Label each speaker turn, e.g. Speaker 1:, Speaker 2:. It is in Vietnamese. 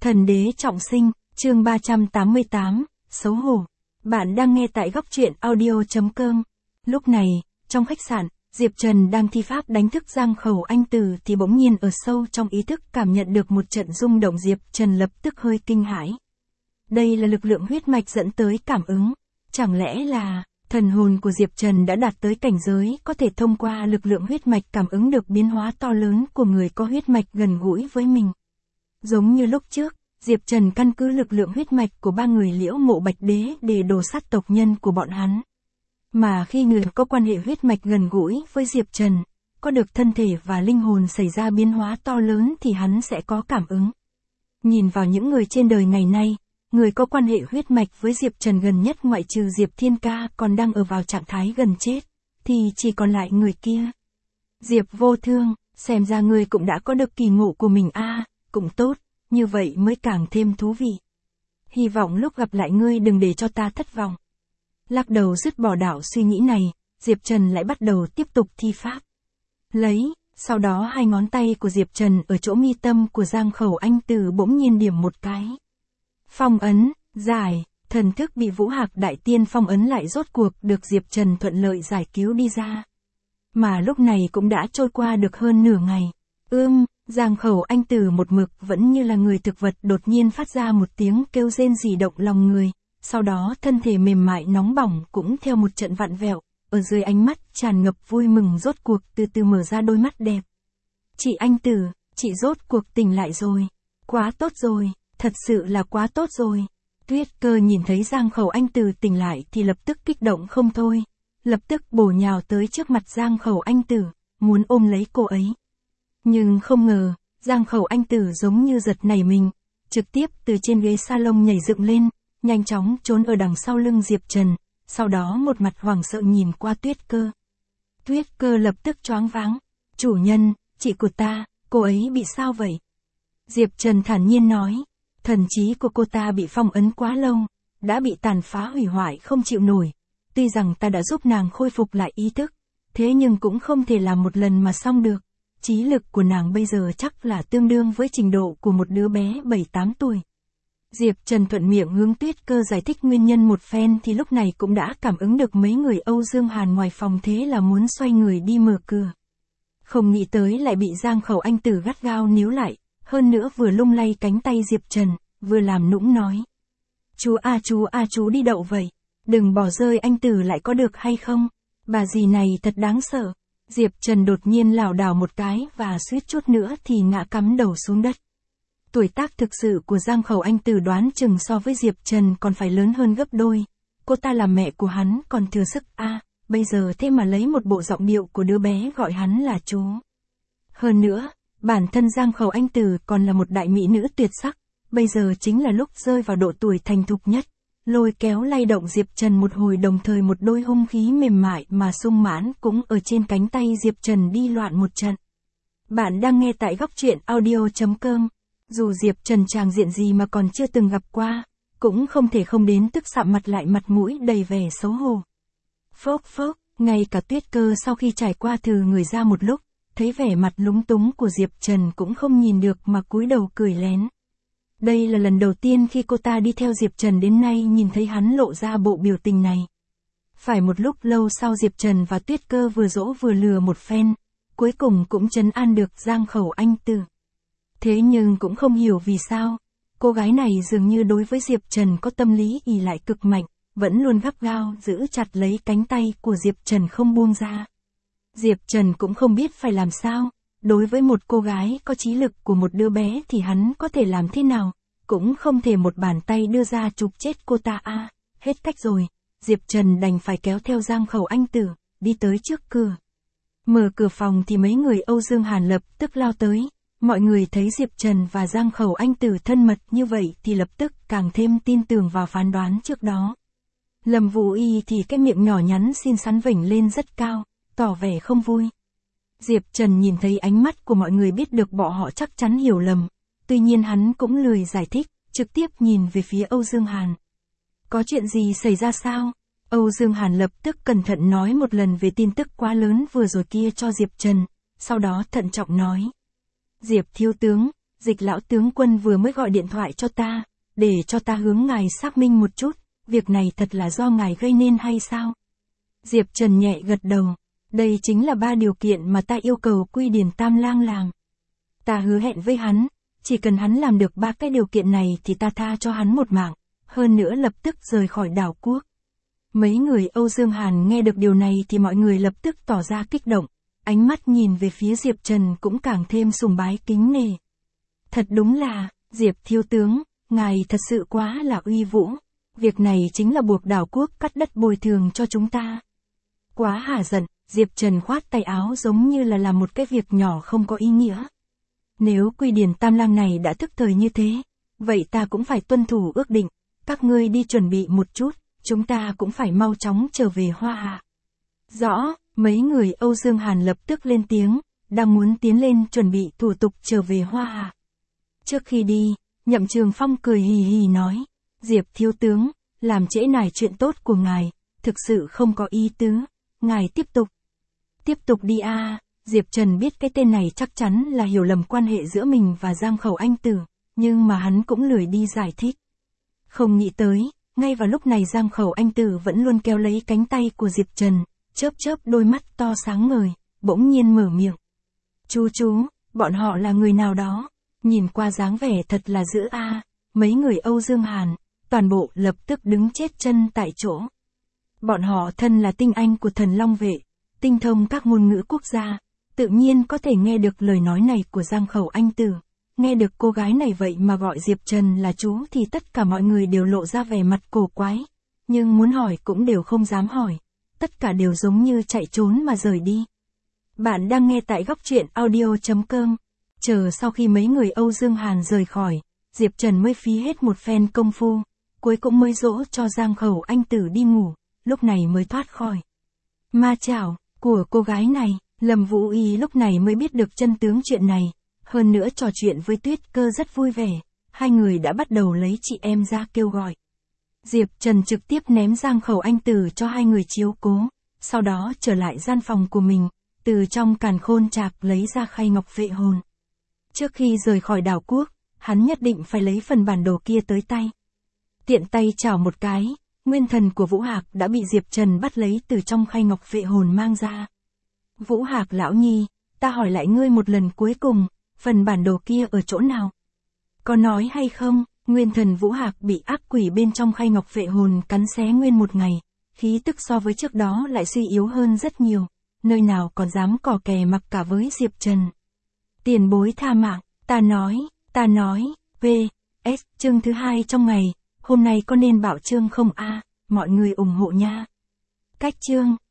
Speaker 1: Thần đế trọng sinh, chương 388, xấu hổ. Bạn đang nghe tại góc truyện audio.com. Lúc này, trong khách sạn, Diệp Trần đang thi pháp đánh thức Giang Khẩu Anh Tử thì bỗng nhiên ở sâu trong ý thức cảm nhận được một trận rung động. Diệp Trần lập tức hơi kinh hãi. Đây là lực lượng huyết mạch dẫn tới cảm ứng. Chẳng lẽ là thần hồn của Diệp Trần đã đạt tới cảnh giới có thể thông qua lực lượng huyết mạch cảm ứng được biến hóa to lớn của người có huyết mạch gần gũi với mình. Giống như lúc trước, Diệp Trần căn cứ lực lượng huyết mạch của ba người Liễu Mộ Bạch Đế để đổ sát tộc nhân của bọn hắn. Mà khi người có quan hệ huyết mạch gần gũi với Diệp Trần, có được thân thể và linh hồn xảy ra biến hóa to lớn thì hắn sẽ có cảm ứng. Nhìn vào những người trên đời ngày nay, người có quan hệ huyết mạch với Diệp Trần gần nhất ngoại trừ Diệp Thiên Ca còn đang ở vào trạng thái gần chết, thì chỉ còn lại người kia. Diệp Vô Thương, xem ra ngươi cũng đã có được kỳ ngộ của mình cũng tốt, như vậy mới càng thêm thú vị. Hy vọng lúc gặp lại ngươi đừng để cho ta thất vọng. Lắc đầu dứt bỏ đảo suy nghĩ này, Diệp Trần lại bắt đầu tiếp tục thi pháp. Sau đó hai ngón tay của Diệp Trần ở chỗ mi tâm của Giang Khẩu Anh Tử bỗng nhiên điểm một cái. Phong ấn, giải, thần thức bị Vũ Hạc Đại Tiên phong ấn lại rốt cuộc được Diệp Trần thuận lợi giải cứu đi ra. Mà lúc này cũng đã trôi qua được hơn nửa ngày. Giang Khẩu Anh Tử một mực vẫn như là người thực vật đột nhiên phát ra một tiếng kêu rên rỉ động lòng người, sau đó thân thể mềm mại nóng bỏng cũng theo một trận vặn vẹo, ở dưới ánh mắt tràn ngập vui mừng rốt cuộc từ từ mở ra đôi mắt đẹp. Chị Anh Tử, chị rốt cuộc tỉnh lại rồi. Quá tốt rồi, thật sự là quá tốt rồi. Tuyết Cơ nhìn thấy Giang Khẩu Anh Tử tỉnh lại thì lập tức kích động không thôi, lập tức bổ nhào tới trước mặt Giang Khẩu Anh Tử, muốn ôm lấy cô ấy. Nhưng không ngờ, Giang Khẩu Anh Tử giống như giật nảy mình, trực tiếp từ trên ghế salon nhảy dựng lên, nhanh chóng trốn ở đằng sau lưng Diệp Trần, sau đó một mặt hoảng sợ nhìn qua Tuyết Cơ. Tuyết Cơ lập tức choáng váng. Chủ nhân, chị của ta, cô ấy bị sao vậy? Diệp Trần thản nhiên nói, thần trí của cô ta bị phong ấn quá lâu, đã bị tàn phá hủy hoại không chịu nổi. Tuy rằng ta đã giúp nàng khôi phục lại ý thức, thế nhưng cũng không thể làm một lần mà xong được. Trí lực của nàng bây giờ chắc là tương đương với trình độ của một đứa bé 7-8 tuổi. Diệp Trần thuận miệng hướng Tuyết Cơ giải thích nguyên nhân một phen thì lúc này cũng đã cảm ứng được mấy người Âu Dương Hàn ngoài phòng, thế là muốn xoay người đi mở cửa. Không nghĩ tới lại bị Giang Khẩu Anh Tử gắt gao níu lại, hơn nữa vừa lung lay cánh tay Diệp Trần, vừa làm nũng nói. Chú đi đậu vậy, đừng bỏ rơi anh Tử lại có được hay không, bà dì này thật đáng sợ. Diệp Trần đột nhiên lảo đảo một cái và suýt chút nữa thì ngã cắm đầu xuống đất. Tuổi tác thực sự của Giang Khẩu Anh Tử đoán chừng so với Diệp Trần còn phải lớn hơn gấp đôi. Cô ta là mẹ của hắn còn thừa sức bây giờ thế mà lấy một bộ giọng điệu của đứa bé gọi hắn là chú. Hơn nữa, bản thân Giang Khẩu Anh Tử còn là một đại mỹ nữ tuyệt sắc, bây giờ chính là lúc rơi vào độ tuổi thành thục nhất. Lôi kéo lay động Diệp Trần một hồi, đồng thời một đôi hung khí mềm mại mà sung mãn cũng ở trên cánh tay Diệp Trần đi loạn một trận. Bạn đang nghe tại góc truyện audio.com. Dù Diệp Trần tràng diện gì mà còn chưa từng gặp qua, cũng không thể không đến tức sạm mặt lại, mặt mũi đầy vẻ xấu hổ. Phốc, ngay cả Tuyết Cơ sau khi trải qua thừ người ra một lúc, thấy vẻ mặt lúng túng của Diệp Trần cũng không nhìn được mà cúi đầu cười lén. Đây là lần đầu tiên khi cô ta đi theo Diệp Trần đến nay nhìn thấy hắn lộ ra bộ biểu tình này. Phải một lúc lâu sau Diệp Trần và Tuyết Cơ vừa dỗ vừa lừa một phen, cuối cùng cũng trấn an được Giang Khẩu Anh Tử. Thế nhưng cũng không hiểu vì sao, cô gái này dường như đối với Diệp Trần có tâm lý ỷ lại cực mạnh, vẫn luôn gắt gao giữ chặt lấy cánh tay của Diệp Trần không buông ra. Diệp Trần cũng không biết phải làm sao, đối với một cô gái có trí lực của một đứa bé thì hắn có thể làm thế nào, cũng không thể một bàn tay đưa ra chụp chết cô ta hết cách rồi, Diệp Trần đành phải kéo theo Giang Khẩu Anh Tử, đi tới trước cửa. Mở cửa phòng thì mấy người Âu Dương Hàn lập tức lao tới. Mọi người thấy Diệp Trần và Giang Khẩu Anh Tử thân mật như vậy thì lập tức càng thêm tin tưởng vào phán đoán trước đó. Lâm Vũ Y thì cái miệng nhỏ nhắn xinh xắn vểnh lên rất cao, tỏ vẻ không vui. Diệp Trần nhìn thấy ánh mắt của mọi người biết được bọn họ chắc chắn hiểu lầm, tuy nhiên hắn cũng lười giải thích, trực tiếp nhìn về phía Âu Dương Hàn. Có chuyện gì xảy ra sao? Âu Dương Hàn lập tức cẩn thận nói một lần về tin tức quá lớn vừa rồi kia cho Diệp Trần, sau đó thận trọng nói. Diệp thiếu tướng, Dịch lão tướng quân vừa mới gọi điện thoại cho ta, để cho ta hướng ngài xác minh một chút, việc này thật là do ngài gây nên hay sao? Diệp Trần nhẹ gật đầu, đây chính là 3 điều kiện mà ta yêu cầu Quy Điển Tam Lang làm. Ta hứa hẹn với hắn, chỉ cần hắn làm được 3 cái điều kiện này thì ta tha cho hắn một mạng, hơn nữa lập tức rời khỏi đảo quốc. Mấy người Âu Dương Hàn nghe được điều này thì mọi người lập tức tỏ ra kích động, ánh mắt nhìn về phía Diệp Trần cũng càng thêm sùng bái kính nể. Thật đúng là, Diệp thiếu tướng, ngài thật sự quá là uy vũ, việc này chính là buộc đảo quốc cắt đất bồi thường cho chúng ta. Quá hả giận, Diệp Trần khoát tay áo giống như là làm một cái việc nhỏ không có ý nghĩa. Nếu Quy Điển Tam Lang này đã thức thời như thế, vậy ta cũng phải tuân thủ ước định, các ngươi đi chuẩn bị một chút, chúng ta cũng phải mau chóng trở về Hoa Hạ. Rõ, mấy người Âu Dương Hàn lập tức lên tiếng, đang muốn tiến lên chuẩn bị thủ tục trở về Hoa Hạ. Trước khi đi, Nhậm Trường Phong cười hì hì nói, Diệp thiếu tướng, làm trễ nải chuyện tốt của ngài, thực sự không có ý tứ, ngài tiếp tục đi a. Diệp Trần biết cái tên này chắc chắn là hiểu lầm quan hệ giữa mình và Giang Khẩu Anh Tử, nhưng mà hắn cũng lười đi giải thích. Không nghĩ tới, ngay vào lúc này Giang Khẩu Anh Tử vẫn luôn kéo lấy cánh tay của Diệp Trần, chớp chớp đôi mắt to sáng ngời, bỗng nhiên mở miệng. Chú, bọn họ là người nào đó, nhìn qua dáng vẻ thật là dữ a. Mấy người Âu Dương Hàn, toàn bộ lập tức đứng chết chân tại chỗ. Bọn họ thân là tinh anh của Thần Long Vệ, tinh thông các ngôn ngữ quốc gia, tự nhiên có thể nghe được lời nói này của Giang Khẩu Anh Tử. Nghe được cô gái này vậy mà gọi Diệp Trần là chú thì tất cả mọi người đều lộ ra vẻ mặt cổ quái, nhưng muốn hỏi cũng đều không dám hỏi, tất cả đều giống như chạy trốn mà rời đi. Bạn đang nghe tại góc truyện audio.com. Chờ sau khi mấy người Âu Dương Hàn rời khỏi, Diệp Trần mới phí hết một phen công phu, cuối cũng mới dỗ cho Giang Khẩu Anh Tử đi ngủ, lúc này mới thoát khỏi ma chảo của cô gái này. Lâm Vũ Y lúc này mới biết được chân tướng chuyện này, hơn nữa trò chuyện với Tuyết Cơ rất vui vẻ, hai người đã bắt đầu lấy chị em ra kêu gọi. Diệp Trần trực tiếp ném Giang Khẩu Anh Tử cho hai người chiếu cố, sau đó trở lại gian phòng của mình, từ trong càn khôn trạc lấy ra khay ngọc vệ hồn. Trước khi rời khỏi đảo quốc, hắn nhất định phải lấy phần bản đồ kia tới tay. Tiện tay chảo một cái, nguyên thần của Vũ Hạc đã bị Diệp Trần bắt lấy từ trong khay ngọc vệ hồn mang ra. Vũ Hạc lão nhi, ta hỏi lại ngươi một lần cuối cùng, phần bản đồ kia ở chỗ nào? Có nói hay không? Nguyên thần Vũ Hạc bị ác quỷ bên trong khay ngọc vệ hồn cắn xé nguyên một ngày, khí tức so với trước đó lại suy yếu hơn rất nhiều, nơi nào còn dám cò kè mặc cả với Diệp Trần. Tiền bối tha mạng, ta nói, V.S. chương thứ 2 trong ngày, hôm nay có nên bảo chương không a? Mọi người ủng hộ nha. Cách chương.